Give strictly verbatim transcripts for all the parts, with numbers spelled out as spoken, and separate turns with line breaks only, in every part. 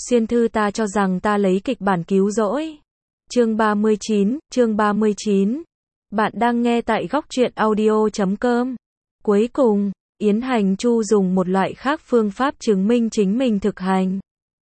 Xuyên thư ta cho rằng ta lấy kịch bản cứu rỗi. Chương ba mươi chín, chương ba mươi chín. Bạn đang nghe tại góc truyện audio chấm com. Cuối cùng, Yến Hành Chu dùng một loại khác phương pháp chứng minh chính mình thực hành.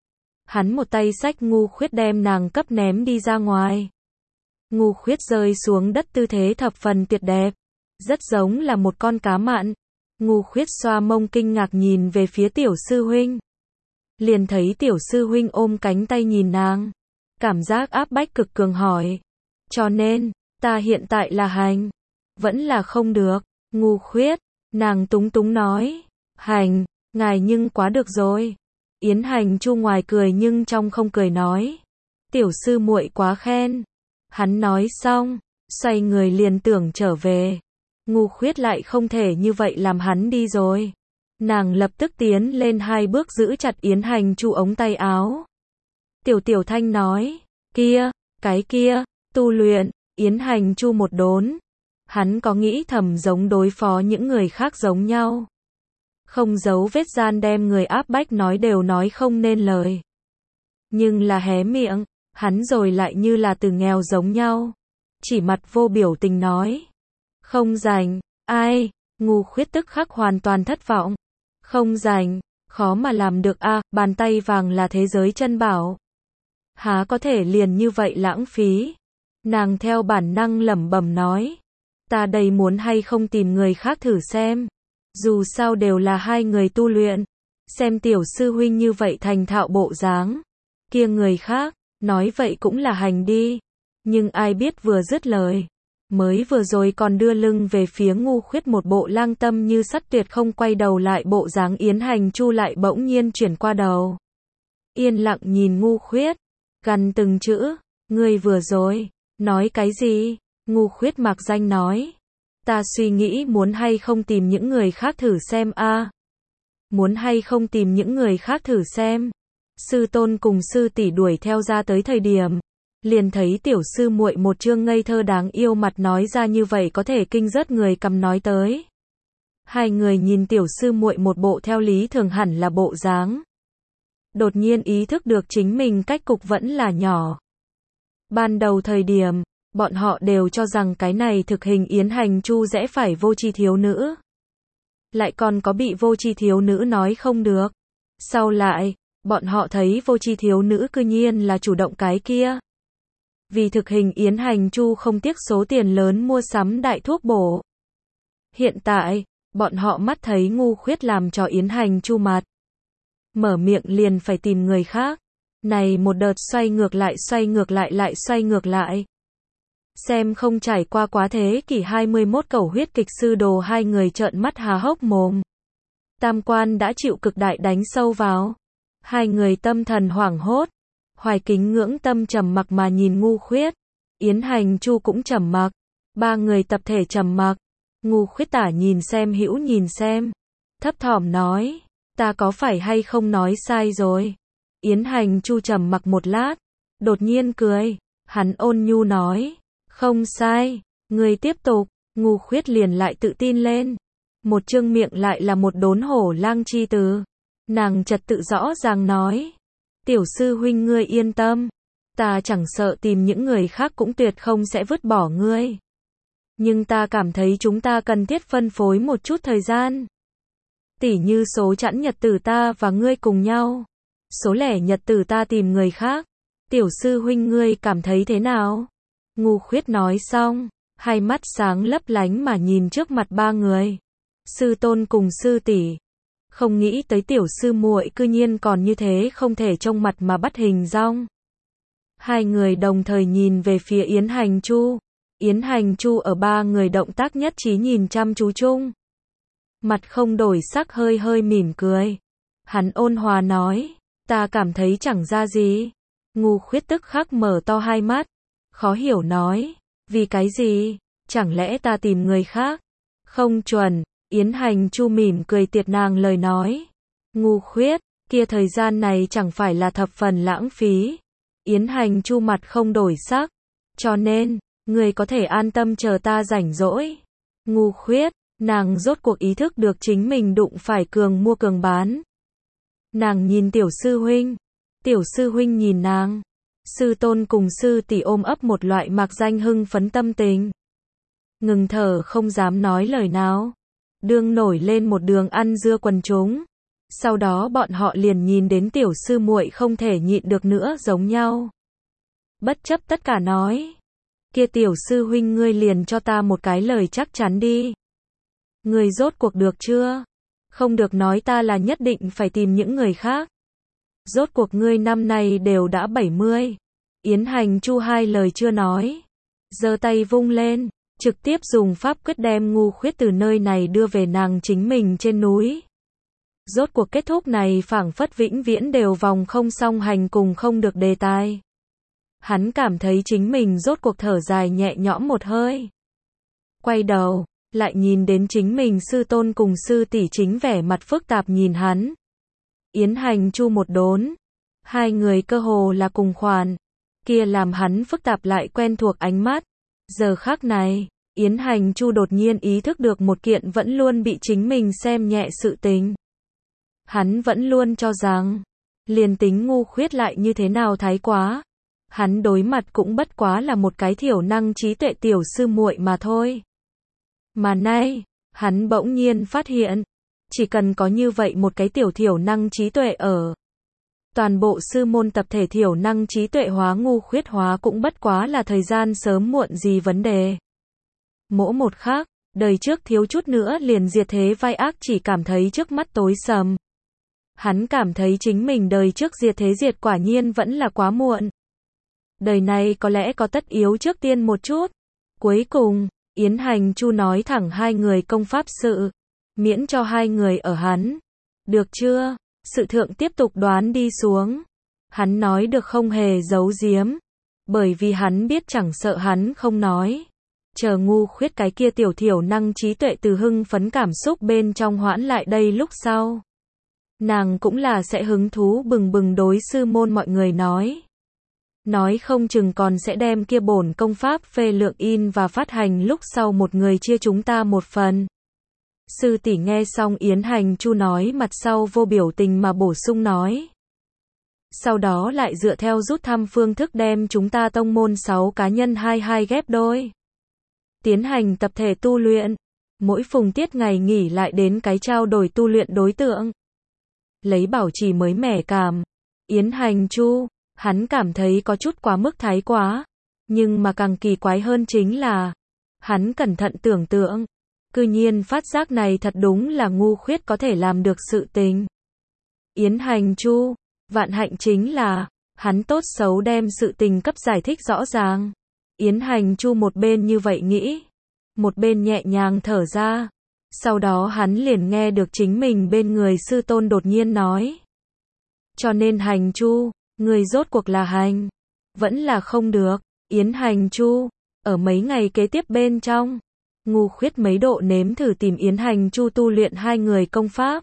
Hắn một tay xách Ngu Khuyết đem nàng cấp ném đi ra ngoài. Ngu Khuyết rơi xuống đất tư thế thập phần tuyệt đẹp, rất giống là một con cá mặn. Ngu Khuyết xoa mông kinh ngạc nhìn về phía tiểu sư huynh. Liền thấy tiểu sư huynh ôm cánh tay nhìn nàng, cảm giác áp bách cực cường hỏi. Cho nên, ta hiện tại là hành, vẫn là không được. Ngu Khuyết, nàng túng túng nói. Hành, ngài nhưng quá được rồi. Yến Hành Chu ngoài cười nhưng trong không cười nói. Tiểu sư muội quá khen. Hắn nói xong, xoay người liền tưởng trở về. Ngu Khuyết lại không thể như vậy làm hắn đi rồi. Nàng lập tức tiến lên hai bước giữ chặt Yến Hành Chu ống tay áo. Tiểu Tiểu Thanh nói, kia, cái kia, tu luyện. Yến Hành Chu một đốn. Hắn có nghĩ thầm giống đối phó những người khác giống nhau. Không giấu vết gian đem người áp bách nói đều nói không nên lời. Nhưng là hé miệng, hắn rồi lại như là từ nghèo giống nhau. Chỉ mặt vô biểu tình nói. Không rảnh, ai, Ngu Khuyết tức khắc hoàn toàn thất vọng. Không rảnh, khó mà làm được a, à, bàn tay vàng là thế giới chân bảo. Há có thể liền như vậy lãng phí. Nàng theo bản năng lẩm bẩm nói. Ta đây muốn hay không tìm người khác thử xem. Dù sao đều là hai người tu luyện. Xem tiểu sư huynh như vậy thành thạo bộ dáng. Kia người khác, nói vậy cũng là hành đi. Nhưng ai biết vừa dứt lời. Mới vừa rồi còn đưa lưng về phía Ngu Khuyết một bộ lang tâm như sắt tuyệt không quay đầu lại bộ dáng Yến Hành Chu lại bỗng nhiên chuyển qua đầu. Yên lặng nhìn Ngu Khuyết. Gằn từng chữ. Ngươi vừa rồi, nói cái gì? Ngu Khuyết mạc danh nói. Ta suy nghĩ muốn hay không tìm những người khác thử xem a. À. Muốn hay không tìm những người khác thử xem. Sư tôn cùng sư tỷ đuổi theo ra tới thời điểm. Liền thấy tiểu sư muội một trương ngây thơ đáng yêu mặt nói ra như vậy có thể kinh rớt người cầm nói tới. Hai người nhìn tiểu sư muội một bộ theo lý thường hẳn là bộ dáng. Đột nhiên ý thức được chính mình cách cục vẫn là nhỏ. Ban đầu thời điểm, bọn họ đều cho rằng cái này thực hình Yến Hành Chu rẽ phải vô tri thiếu nữ. Lại còn có bị vô tri thiếu nữ nói không được. Sau lại, bọn họ thấy vô tri thiếu nữ cư nhiên là chủ động cái kia. Vì thực hình Yến Hành Chu không tiếc số tiền lớn mua sắm đại thuốc bổ. Hiện tại, bọn họ mắt thấy Ngu Khuyết làm cho Yến Hành Chu mặt. Mở miệng liền phải tìm người khác. Này một đợt xoay ngược lại xoay ngược lại lại xoay ngược lại. Xem không trải qua quá thế kỷ hai mươi mốt cầu huyết kịch sư đồ hai người trợn mắt há hốc mồm. Tam quan đã chịu cực đại đánh sâu vào. Hai người tâm thần hoảng hốt. Hoài Kính ngưỡng tâm trầm mặc mà nhìn Ngu Khuyết. Yến Hành Chu cũng trầm mặc. Ba người tập thể trầm mặc. Ngu Khuyết tả nhìn xem hữu nhìn xem. Thấp thỏm nói. Ta có phải hay không nói sai rồi? Yến Hành Chu trầm mặc một lát. Đột nhiên cười. Hắn ôn nhu nói. Không sai. Người tiếp tục. Ngu Khuyết liền lại tự tin lên. Một trương miệng lại là một đốn hổ lang chi từ. Nàng trật tự rõ ràng nói. Tiểu sư huynh ngươi yên tâm. Ta chẳng sợ tìm những người khác cũng tuyệt không sẽ vứt bỏ ngươi. Nhưng ta cảm thấy chúng ta cần thiết phân phối một chút thời gian. Tỉ như số chẵn nhật tử ta và ngươi cùng nhau. Số lẻ nhật tử ta tìm người khác. Tiểu sư huynh ngươi cảm thấy thế nào? Ngu Khuyết nói xong. Hai mắt sáng lấp lánh mà nhìn trước mặt ba người. Sư tôn cùng sư tỷ. Không nghĩ tới tiểu sư muội cư nhiên còn như thế không thể trông mặt mà bắt hình dong. Hai người đồng thời nhìn về phía Yến Hành Chu. Yến Hành Chu ở ba người động tác nhất trí nhìn chăm chú chung. Mặt không đổi sắc hơi hơi mỉm cười. Hắn ôn hòa nói. Ta cảm thấy chẳng ra gì. Ngu Khuyết tức khắc mở to hai mắt. Khó hiểu nói. Vì cái gì? Chẳng lẽ ta tìm người khác? Không chuẩn. Yến Hành Chu mỉm cười tiệt nàng lời nói. Ngu Khuyết, kia thời gian này chẳng phải là thập phần lãng phí. Yến Hành Chu mặt không đổi sắc. Cho nên, người có thể an tâm chờ ta rảnh rỗi. Ngu Khuyết, nàng rốt cuộc ý thức được chính mình đụng phải cường mua cường bán. Nàng nhìn tiểu sư huynh. Tiểu sư huynh nhìn nàng. Sư tôn cùng sư tỷ ôm ấp một loại mạc danh hưng phấn tâm tình. Ngừng thở không dám nói lời nào. Đương nổi lên một đường ăn dưa quần chúng. Sau đó bọn họ liền nhìn đến tiểu sư muội không thể nhịn được nữa giống nhau. Bất chấp tất cả nói. Kia tiểu sư huynh ngươi liền cho ta một cái lời chắc chắn đi. Ngươi rốt cuộc được chưa? Không được nói ta là nhất định phải tìm những người khác. Rốt cuộc ngươi năm nay đều đã bảy mươi. Yến Hành Chu hai lời chưa nói. Giơ tay vung lên. Trực tiếp dùng pháp quyết đem ngu khuyết từ nơi này đưa về nàng chính mình trên núi. Rốt cuộc kết thúc này phảng phất vĩnh viễn đều vòng không song hành cùng không được đề tài. Hắn cảm thấy chính mình rốt cuộc thở dài nhẹ nhõm một hơi. Quay đầu, lại nhìn đến chính mình sư tôn cùng sư tỷ chính vẻ mặt phức tạp nhìn hắn. Yến Hành Chu một đốn. Hai người cơ hồ là cùng khoản. Kia làm hắn phức tạp lại quen thuộc ánh mắt. Giờ khắc này, Yến Hành Chu đột nhiên ý thức được một kiện vẫn luôn bị chính mình xem nhẹ sự tình. Hắn vẫn luôn cho rằng, liền tính ngu khuyết lại như thế nào thái quá. Hắn đối mặt cũng bất quá là một cái thiểu năng trí tuệ tiểu sư muội mà thôi. Mà nay, hắn bỗng nhiên phát hiện, chỉ cần có như vậy một cái tiểu thiểu năng trí tuệ ở. Toàn bộ sư môn tập thể thiểu năng trí tuệ hóa ngu khuyết hóa cũng bất quá là thời gian sớm muộn gì vấn đề. Mỗi một khác, đời trước thiếu chút nữa liền diệt thế vai ác chỉ cảm thấy trước mắt tối sầm. Hắn cảm thấy chính mình đời trước diệt thế diệt quả nhiên vẫn là quá muộn. Đời này có lẽ có tất yếu trước tiên một chút. Cuối cùng, Yến Hành Chu nói thẳng hai người công pháp sự. Miễn cho hai người ở hắn. Được chưa? Sự thượng tiếp tục đoán đi xuống. Hắn nói được không hề giấu giếm. Bởi vì hắn biết chẳng sợ hắn không nói. Chờ ngu khuyết cái kia tiểu thiểu năng trí tuệ từ hưng phấn cảm xúc bên trong hoãn lại đây lúc sau. Nàng cũng là sẽ hứng thú bừng bừng đối sư môn mọi người nói. Nói không chừng còn sẽ đem kia bổn công pháp phê lượng in và phát hành lúc sau một người chia chúng ta một phần. Sư tỷ nghe xong Yến Hành Chu nói mặt sau vô biểu tình mà bổ sung nói. Sau đó lại dựa theo rút thăm phương thức đem chúng ta tông môn sáu cá nhân hai hai ghép đôi. Tiến hành tập thể tu luyện. Mỗi phùng tiết ngày nghỉ lại đến cái trao đổi tu luyện đối tượng. Lấy bảo trì mới mẻ cảm. Yến Hành Chu, hắn cảm thấy có chút quá mức thái quá. Nhưng mà càng kỳ quái hơn chính là, hắn cẩn thận tưởng tượng. Cư nhiên phát giác này thật đúng là ngu khuyết có thể làm được sự tình. Yến Hành Chu, vạn hạnh chính là, hắn tốt xấu đem sự tình cấp giải thích rõ ràng. Yến Hành Chu một bên như vậy nghĩ, một bên nhẹ nhàng thở ra. Sau đó hắn liền nghe được chính mình bên người sư tôn đột nhiên nói. Cho nên Hành Chu, người rốt cuộc là hành, vẫn là không được. Yến Hành Chu, ở mấy ngày kế tiếp bên trong, ngu khuyết mấy độ nếm thử tìm Yến Hành Chu tu luyện hai người công pháp.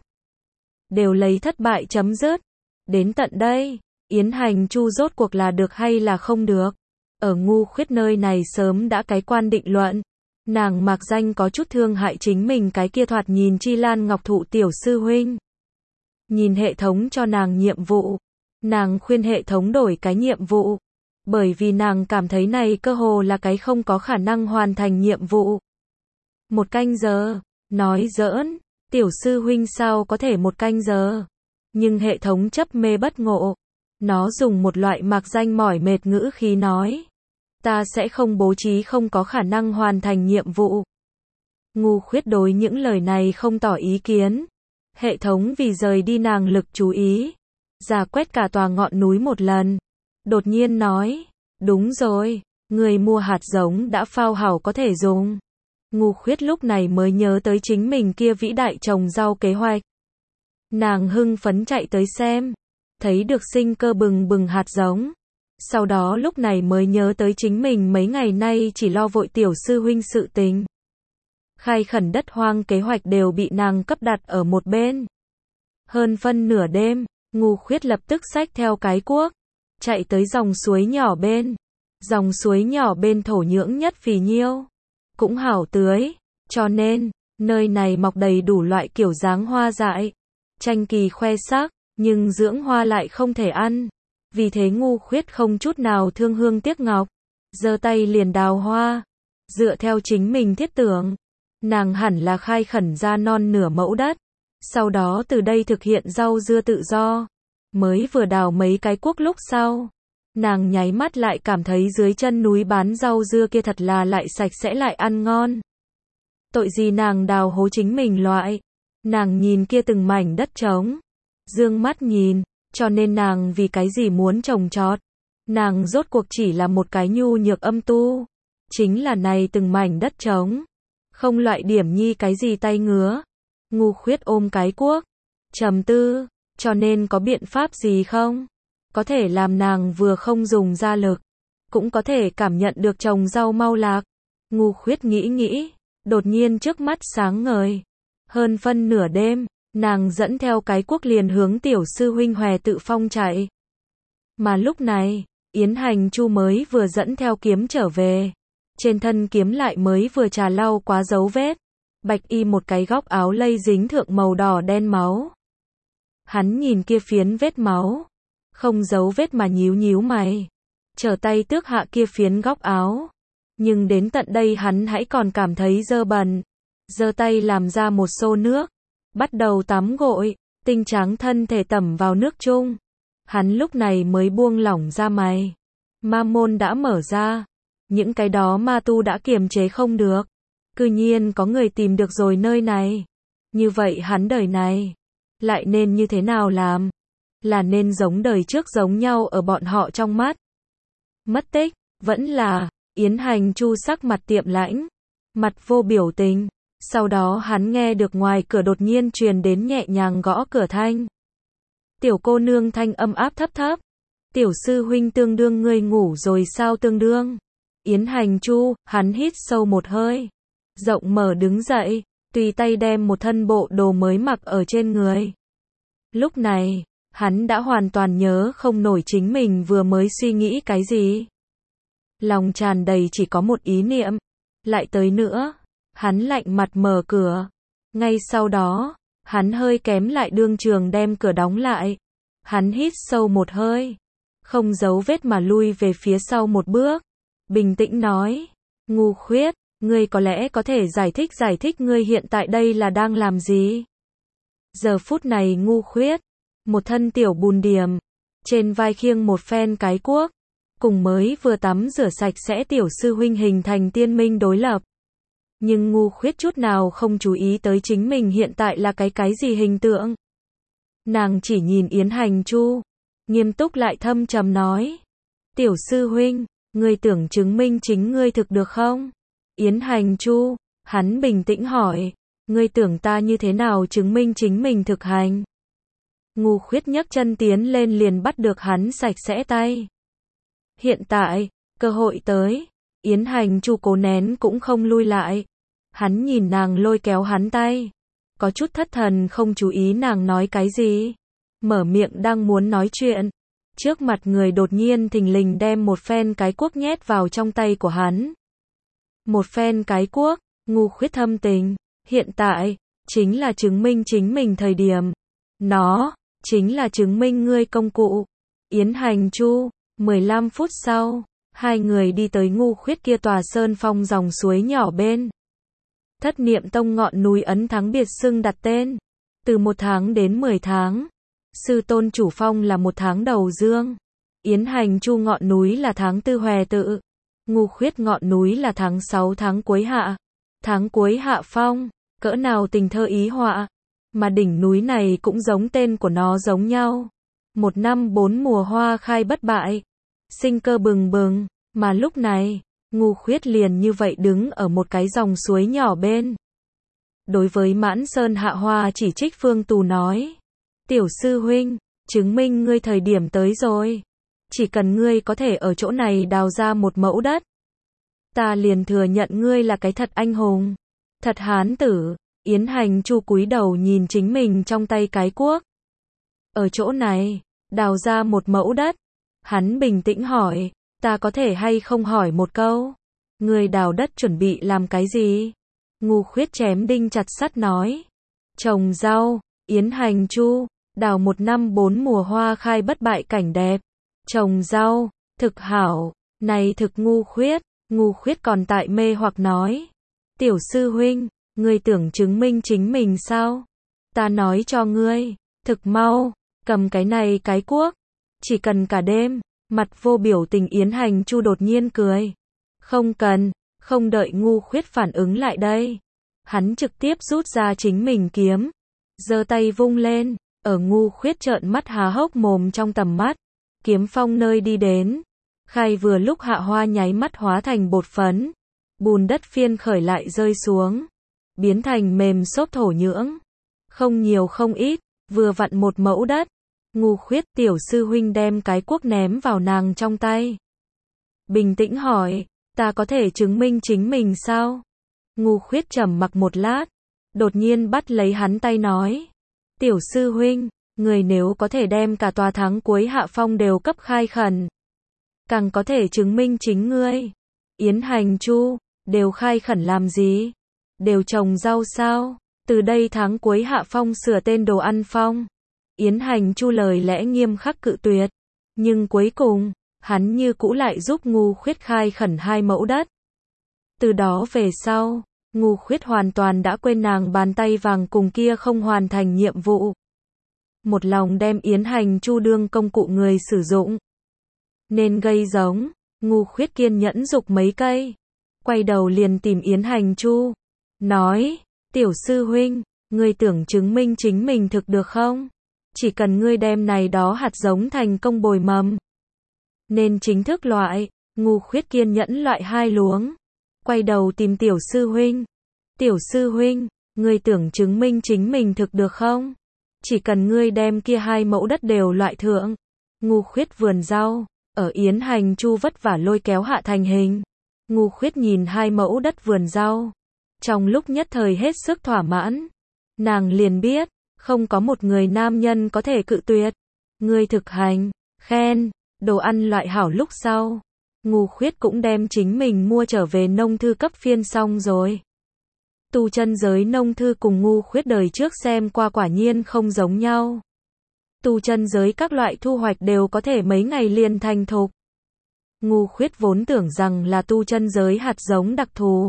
Đều lấy thất bại chấm dứt. Đến tận đây, Yến Hành Chu rốt cuộc là được hay là không được. Ở ngu khuyết nơi này sớm đã cái quan định luận. Nàng mạc danh có chút thương hại chính mình cái kia thoạt nhìn chi lan ngọc thụ tiểu sư huynh. Nhìn hệ thống cho nàng nhiệm vụ. Nàng khuyên hệ thống đổi cái nhiệm vụ. Bởi vì nàng cảm thấy này cơ hồ là cái không có khả năng hoàn thành nhiệm vụ. Một canh giờ, nói giỡn, tiểu sư huynh sao có thể một canh giờ. Nhưng hệ thống chấp mê bất ngộ. Nó dùng một loại mạc danh mỏi mệt ngữ khí nói. Ta sẽ không bố trí không có khả năng hoàn thành nhiệm vụ. Ngu khuyết đối những lời này không tỏ ý kiến. Hệ thống vì rời đi nàng lực chú ý. Giả quét cả tòa ngọn núi một lần. Đột nhiên nói. Đúng rồi, người mua hạt giống đã phao hảo có thể dùng. Ngu khuyết lúc này mới nhớ tới chính mình kia vĩ đại trồng rau kế hoạch. Nàng hưng phấn chạy tới xem. Thấy được sinh cơ bừng bừng hạt giống. Sau đó lúc này mới nhớ tới chính mình mấy ngày nay chỉ lo vội tiểu sư huynh sự tình. Khai khẩn đất hoang kế hoạch đều bị nàng cấp đặt ở một bên. Hơn phân nửa đêm, ngu khuyết lập tức xách theo cái cuốc. Chạy tới dòng suối nhỏ bên. Dòng suối nhỏ bên thổ nhưỡng nhất phì nhiêu. Cũng hảo tưới. Cho nên, nơi này mọc đầy đủ loại kiểu dáng hoa dại. Tranh kỳ khoe sắc, nhưng dưỡng hoa lại không thể ăn. Vì thế Ngu Khuyết không chút nào thương hương tiếc ngọc, giơ tay liền đào hoa. Dựa theo chính mình thiết tưởng, nàng hẳn là khai khẩn ra non nửa mẫu đất, sau đó từ đây thực hiện rau dưa tự do. Mới vừa đào mấy cái cuốc lúc sau, nàng nháy mắt lại cảm thấy dưới chân núi bán rau dưa kia thật là lại sạch sẽ lại ăn ngon. Tội gì nàng đào hố chính mình loại. Nàng nhìn kia từng mảnh đất trống, dương mắt nhìn, cho nên nàng vì cái gì muốn trồng trọt. Nàng rốt cuộc chỉ là một cái nhu nhược âm tu. Chính là này từng mảnh đất trống, không loại điểm nhi cái gì tay ngứa. Ngu Khuyết ôm cái cuốc, trầm tư, cho nên có biện pháp gì không? Có thể làm nàng vừa không dùng ra lực, cũng có thể cảm nhận được trồng rau mau lạc. Ngu Khuyết nghĩ nghĩ, đột nhiên trước mắt sáng ngời. Hơn phân nửa đêm, nàng dẫn theo cái cuốc liền hướng tiểu sư huynh Hòe Tự Phong chạy. Mà lúc này, Yến Hành Chu mới vừa dẫn theo kiếm trở về. Trên thân kiếm lại mới vừa trà lau quá dấu vết. Bạch y một cái góc áo lây dính thượng màu đỏ đen máu. Hắn nhìn kia phiến vết máu, không dấu vết mà nhíu nhíu mày, trở tay tước hạ kia phiến góc áo. Nhưng đến tận đây hắn hãy còn cảm thấy dơ bẩn, giơ tay làm ra một xô nước, bắt đầu tắm gội, tinh trắng thân thể tẩm vào nước chung. Hắn lúc này mới buông lỏng ra mày. Ma môn đã mở ra, những cái đó ma tu đã kiềm chế không được. Cư nhiên có người tìm được rồi nơi này. Như vậy hắn đời này lại nên như thế nào làm? Là nên giống đời trước giống nhau ở bọn họ trong mắt? Mất tích, vẫn là, Yến Hành Chu sắc mặt tiệm lãnh, mặt vô biểu tình. Sau đó hắn nghe được ngoài cửa đột nhiên truyền đến nhẹ nhàng gõ cửa thanh. Tiểu cô nương thanh âm áp thấp thấp. Tiểu sư huynh tương đương ngươi ngủ rồi sao tương đương? Yến Hành Chu, hắn hít sâu một hơi, rộng mở đứng dậy, tùy tay đem một thân bộ đồ mới mặc ở trên người. Lúc này, hắn đã hoàn toàn nhớ không nổi chính mình vừa mới suy nghĩ cái gì. Lòng tràn đầy chỉ có một ý niệm, lại tới nữa. Hắn lạnh mặt mở cửa. Ngay sau đó, hắn hơi kém lại đương trường đem cửa đóng lại. Hắn hít sâu một hơi, không giấu vết mà lui về phía sau một bước, bình tĩnh nói, Ngu Khuyết, ngươi có lẽ có thể giải thích giải thích ngươi hiện tại đây là đang làm gì? Giờ phút này Ngu Khuyết, một thân tiểu bùn điềm, trên vai khiêng một phen cái cuốc, cùng mới vừa tắm rửa sạch sẽ tiểu sư huynh hình thành tiên minh đối lập. Nhưng Ngu Khuyết chút nào không chú ý tới chính mình hiện tại là cái cái gì hình tượng. Nàng chỉ nhìn Yến Hành Chu, nghiêm túc lại thâm trầm nói, tiểu sư huynh, ngươi tưởng chứng minh chính ngươi thực được không? Yến Hành Chu, hắn bình tĩnh hỏi, ngươi tưởng ta như thế nào chứng minh chính mình thực hành? Ngu Khuyết nhấc chân tiến lên liền bắt được hắn sạch sẽ tay. Hiện tại, cơ hội tới. Yến Hành Chu cố nén cũng không lui lại. Hắn nhìn nàng lôi kéo hắn tay, có chút thất thần không chú ý nàng nói cái gì. Mở miệng đang muốn nói chuyện, trước mặt người đột nhiên thình lình đem một phen cái cuốc nhét vào trong tay của hắn. Một phen cái cuốc, Ngu Khuyết thâm tình, hiện tại, chính là chứng minh chính mình thời điểm. Nó, chính là chứng minh ngươi công cụ. Yến Hành Chu, mười lăm phút sau, hai người đi tới Ngu Khuyết kia tòa sơn phong dòng suối nhỏ bên. Thất Niệm Tông ngọn núi ấn thắng biệt xưng đặt tên. Từ một tháng đến mười tháng. Sư tôn chủ phong là một tháng đầu dương. Yến Hành Chu ngọn núi là tháng tư Hòe Tự. Ngu Khuyết ngọn núi là tháng sáu tháng cuối hạ. Tháng cuối hạ phong, cỡ nào tình thơ ý họa. Mà đỉnh núi này cũng giống tên của nó giống nhau. Một năm bốn mùa hoa khai bất bại. Sinh cơ bừng bừng, mà lúc này, Ngu Khuyết liền như vậy đứng ở một cái dòng suối nhỏ bên. Đối với Mãn Sơn Hạ Hoa chỉ trích Phương Tù nói, tiểu sư huynh, chứng minh ngươi thời điểm tới rồi. Chỉ cần ngươi có thể ở chỗ này đào ra một mẫu đất, ta liền thừa nhận ngươi là cái thật anh hùng, thật hán tử. Yến Hành Chu cúi đầu nhìn chính mình trong tay cái cuốc. Ở chỗ này, đào ra một mẫu đất. Hắn bình tĩnh hỏi, ta có thể hay không hỏi một câu? Ngươi đào đất chuẩn bị làm cái gì? Ngu Khuyết chém đinh chặt sắt nói, trồng rau. Yến Hành Chu, đào một năm bốn mùa hoa khai bất bại cảnh đẹp. Trồng rau, thực hảo, này thực ngu khuyết, ngu khuyết còn tại mê hoặc nói. Tiểu sư huynh, ngươi tưởng chứng minh chính mình sao? Ta nói cho ngươi, thực mau, cầm cái này cái cuốc, chỉ cần cả đêm, mặt vô biểu tình Yến Hành Chu đột nhiên cười. Không cần, không đợi ngu khuyết phản ứng lại đây. Hắn trực tiếp rút ra chính mình kiếm, giơ tay vung lên, ở ngu khuyết trợn mắt há hốc mồm trong tầm mắt. Kiếm phong nơi đi đến, khai vừa lúc hạ hoa nháy mắt hóa thành bột phấn. Bùn đất phiên khởi lại rơi xuống, biến thành mềm xốp thổ nhưỡng. Không nhiều không ít, vừa vặn một mẫu đất. Ngu khuyết tiểu sư huynh đem cái cuốc ném vào nàng trong tay. Bình tĩnh hỏi, ta có thể chứng minh chính mình sao? Ngu khuyết trầm mặc một lát, đột nhiên bắt lấy hắn tay nói. Tiểu sư huynh, người nếu có thể đem cả tòa tháng cuối hạ phong đều cấp khai khẩn, càng có thể chứng minh chính ngươi. Yến Hành Chu, đều khai khẩn làm gì? Đều trồng rau sao? Từ đây tháng cuối hạ phong sửa tên đồ ăn phong. Yến Hành Chu lời lẽ nghiêm khắc cự tuyệt. Nhưng cuối cùng, hắn như cũ lại giúp ngu khuyết khai khẩn hai mẫu đất. Từ đó về sau, ngu khuyết hoàn toàn đã quên nàng bàn tay vàng cùng kia không hoàn thành nhiệm vụ. Một lòng đem Yến Hành Chu đương công cụ người sử dụng. Nên gây giống, ngu khuyết kiên nhẫn dục mấy cây. Quay đầu liền tìm Yến Hành Chu. Nói, tiểu sư huynh, ngươi tưởng chứng minh chính mình thực được không? Chỉ cần ngươi đem này đó hạt giống thành công bồi mầm. Nên chính thức loại, ngu khuyết kiên nhẫn loại hai luống. Quay đầu tìm tiểu sư huynh. Tiểu sư huynh, ngươi tưởng chứng minh chính mình thực được không? Chỉ cần ngươi đem kia hai mẫu đất đều loại thượng. Ngu khuyết vườn rau, ở Yến Hành Chu vất vả lôi kéo hạ thành hình. Ngu khuyết nhìn hai mẫu đất vườn rau. Trong lúc nhất thời hết sức thỏa mãn. Nàng liền biết, không có một người nam nhân có thể cự tuyệt. Ngươi thực hành, khen, đồ ăn loại hảo lúc sau. Ngu khuyết cũng đem chính mình mua trở về nông thư cấp phiên xong rồi. Tu chân giới nông thư cùng ngu khuyết đời trước xem qua quả nhiên không giống nhau. Tu chân giới các loại thu hoạch đều có thể mấy ngày liền thành thục. Ngu khuyết vốn tưởng rằng là tu chân giới hạt giống đặc thù.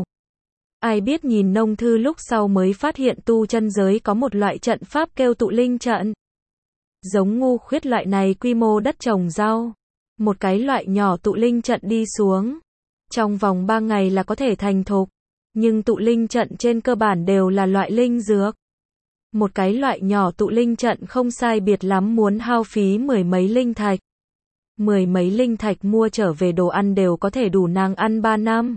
Ai biết nhìn nông thư lúc sau mới phát hiện tu chân giới có một loại trận pháp kêu tụ linh trận. Giống ngu khuyết loại này quy mô đất trồng rau. Một cái loại nhỏ tụ linh trận đi xuống. Trong vòng ba ngày là có thể thành thục. Nhưng tụ linh trận trên cơ bản đều là loại linh dược. Một cái loại nhỏ tụ linh trận không sai biệt lắm muốn hao phí mười mấy linh thạch. Mười mấy linh thạch mua trở về đồ ăn đều có thể đủ nàng ăn ba năm.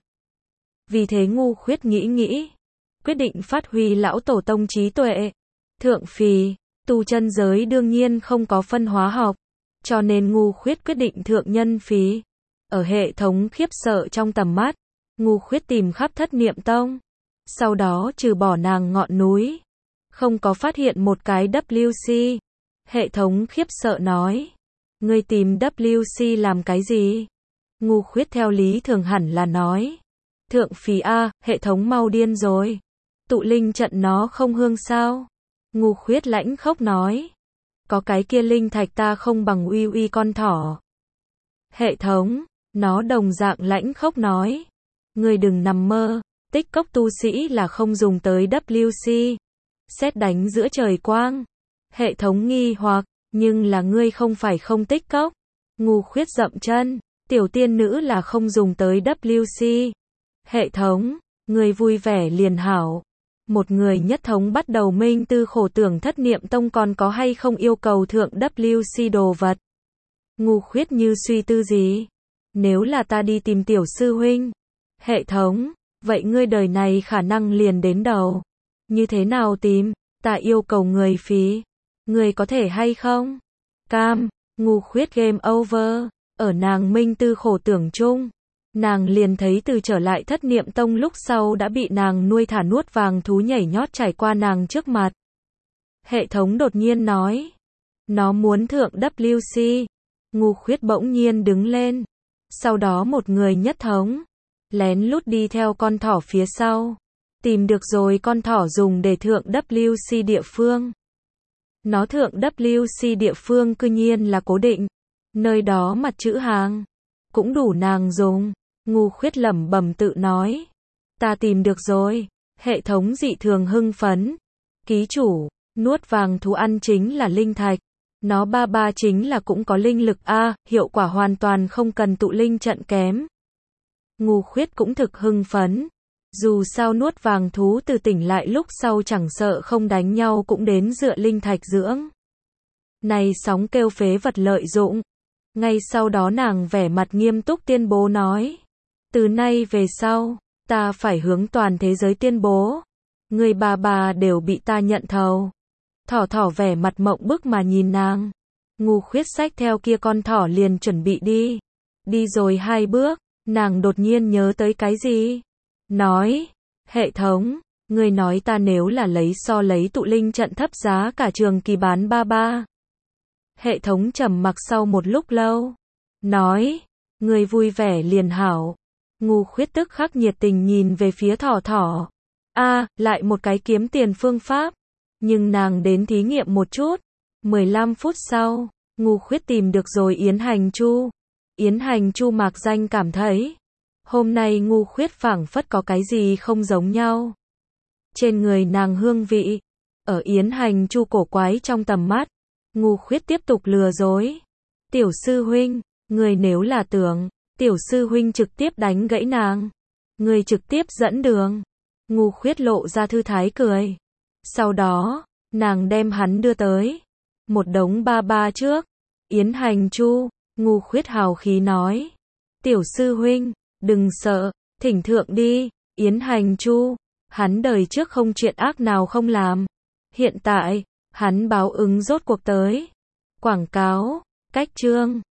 Vì thế ngu khuyết nghĩ nghĩ. Quyết định phát huy lão tổ tông trí tuệ. Thượng phì, tu chân giới đương nhiên không có phân hóa học. Cho nên ngu khuyết quyết định thượng nhân phí. Ở hệ thống khiếp sợ trong tầm mắt, ngu khuyết tìm khắp thất niệm tông. Sau đó trừ bỏ nàng ngọn núi. Không có phát hiện một cái W C. Hệ thống khiếp sợ nói. Ngươi tìm W C làm cái gì? Ngu khuyết theo lý thường hẳn là nói. Thượng phì A, hệ thống mau điên rồi. Tụ linh trận nó không hương sao? Ngu khuyết lãnh khốc nói. Có cái kia linh thạch ta không bằng uy uy con thỏ. Hệ thống, nó đồng dạng lãnh khốc nói. Ngươi đừng nằm mơ, tích cốc tu sĩ là không dùng tới W C. Sét đánh giữa trời quang. Hệ thống nghi hoặc, nhưng là ngươi không phải không tích cốc. Ngu khuyết dậm chân, tiểu tiên nữ là không dùng tới W C. Hệ thống, ngươi vui vẻ liền hảo. Một người nhất thống bắt đầu minh tư khổ tưởng thất niệm tông còn có hay không yêu cầu thượng W C đồ vật. Ngu khuyết như suy tư gì? Nếu là ta đi tìm tiểu sư huynh. Hệ thống, vậy ngươi đời này khả năng liền đến đầu. Như thế nào tìm? Ta yêu cầu người phí. Ngươi có thể hay không? Cam, ngu khuyết game over. Ở nàng minh tư khổ tưởng chung. Nàng liền thấy từ trở lại thất niệm tông lúc sau đã bị nàng nuôi thả nuốt vàng thú nhảy nhót trải qua nàng trước mặt. Hệ thống đột nhiên nói. Nó muốn thượng W C. Ngu khuyết bỗng nhiên đứng lên. Sau đó một người nhất thống. Lén lút đi theo con thỏ phía sau. Tìm được rồi con thỏ dùng để thượng W C địa phương. Nó thượng W C địa phương cư nhiên là cố định. Nơi đó mặt chữ hàng. Cũng đủ nàng dùng. Ngu khuyết lẩm bẩm tự nói. Ta tìm được rồi. Hệ thống dị thường hưng phấn. Ký chủ, nuốt vàng thú ăn chính là linh thạch. Nó ba ba chính là cũng có linh lực A, hiệu quả hoàn toàn không cần tụ linh trận kém. Ngu khuyết cũng thực hưng phấn. Dù sao nuốt vàng thú từ tỉnh lại lúc sau chẳng sợ không đánh nhau cũng đến dựa linh thạch dưỡng. Này sóng kêu phế vật lợi dụng. Ngay sau đó nàng vẻ mặt nghiêm túc tuyên bố nói. Từ nay về sau, ta phải hướng toàn thế giới tuyên bố. Người bà bà đều bị ta nhận thầu. Thỏ thỏ vẻ mặt mộng bức mà nhìn nàng. Ngu khuyết xách theo kia con thỏ liền chuẩn bị đi. Đi rồi hai bước, nàng đột nhiên nhớ tới cái gì? Nói, hệ thống, người nói ta nếu là lấy so lấy tụ linh trận thấp giá cả trường kỳ bán ba ba. Hệ thống trầm mặc sau một lúc lâu. Nói, người vui vẻ liền hảo. Ngu khuyết tức khắc nhiệt tình nhìn về phía thỏ thỏ. A, lại một cái kiếm tiền phương pháp. Nhưng nàng đến thí nghiệm một chút. mười lăm phút sau, ngu khuyết tìm được rồi Yến Hành Chu. Yến Hành Chu mạc danh cảm thấy. Hôm nay ngu khuyết phảng phất có cái gì không giống nhau. Trên người nàng hương vị. Ở Yến Hành Chu cổ quái trong tầm mắt. Ngu khuyết tiếp tục lừa dối. Tiểu sư huynh, người nếu là tưởng, tiểu sư huynh trực tiếp đánh gãy nàng. Người trực tiếp dẫn đường. Ngu khuyết lộ ra thư thái cười. Sau đó, nàng đem hắn đưa tới. Một đống ba ba trước. Yến Hành Chu, ngu khuyết hào khí nói. Tiểu sư huynh, đừng sợ, thỉnh thượng đi. Yến Hành Chu, hắn đời trước không chuyện ác nào không làm. Hiện tại, hắn báo ứng rốt cuộc tới. Quảng cáo, cách chương.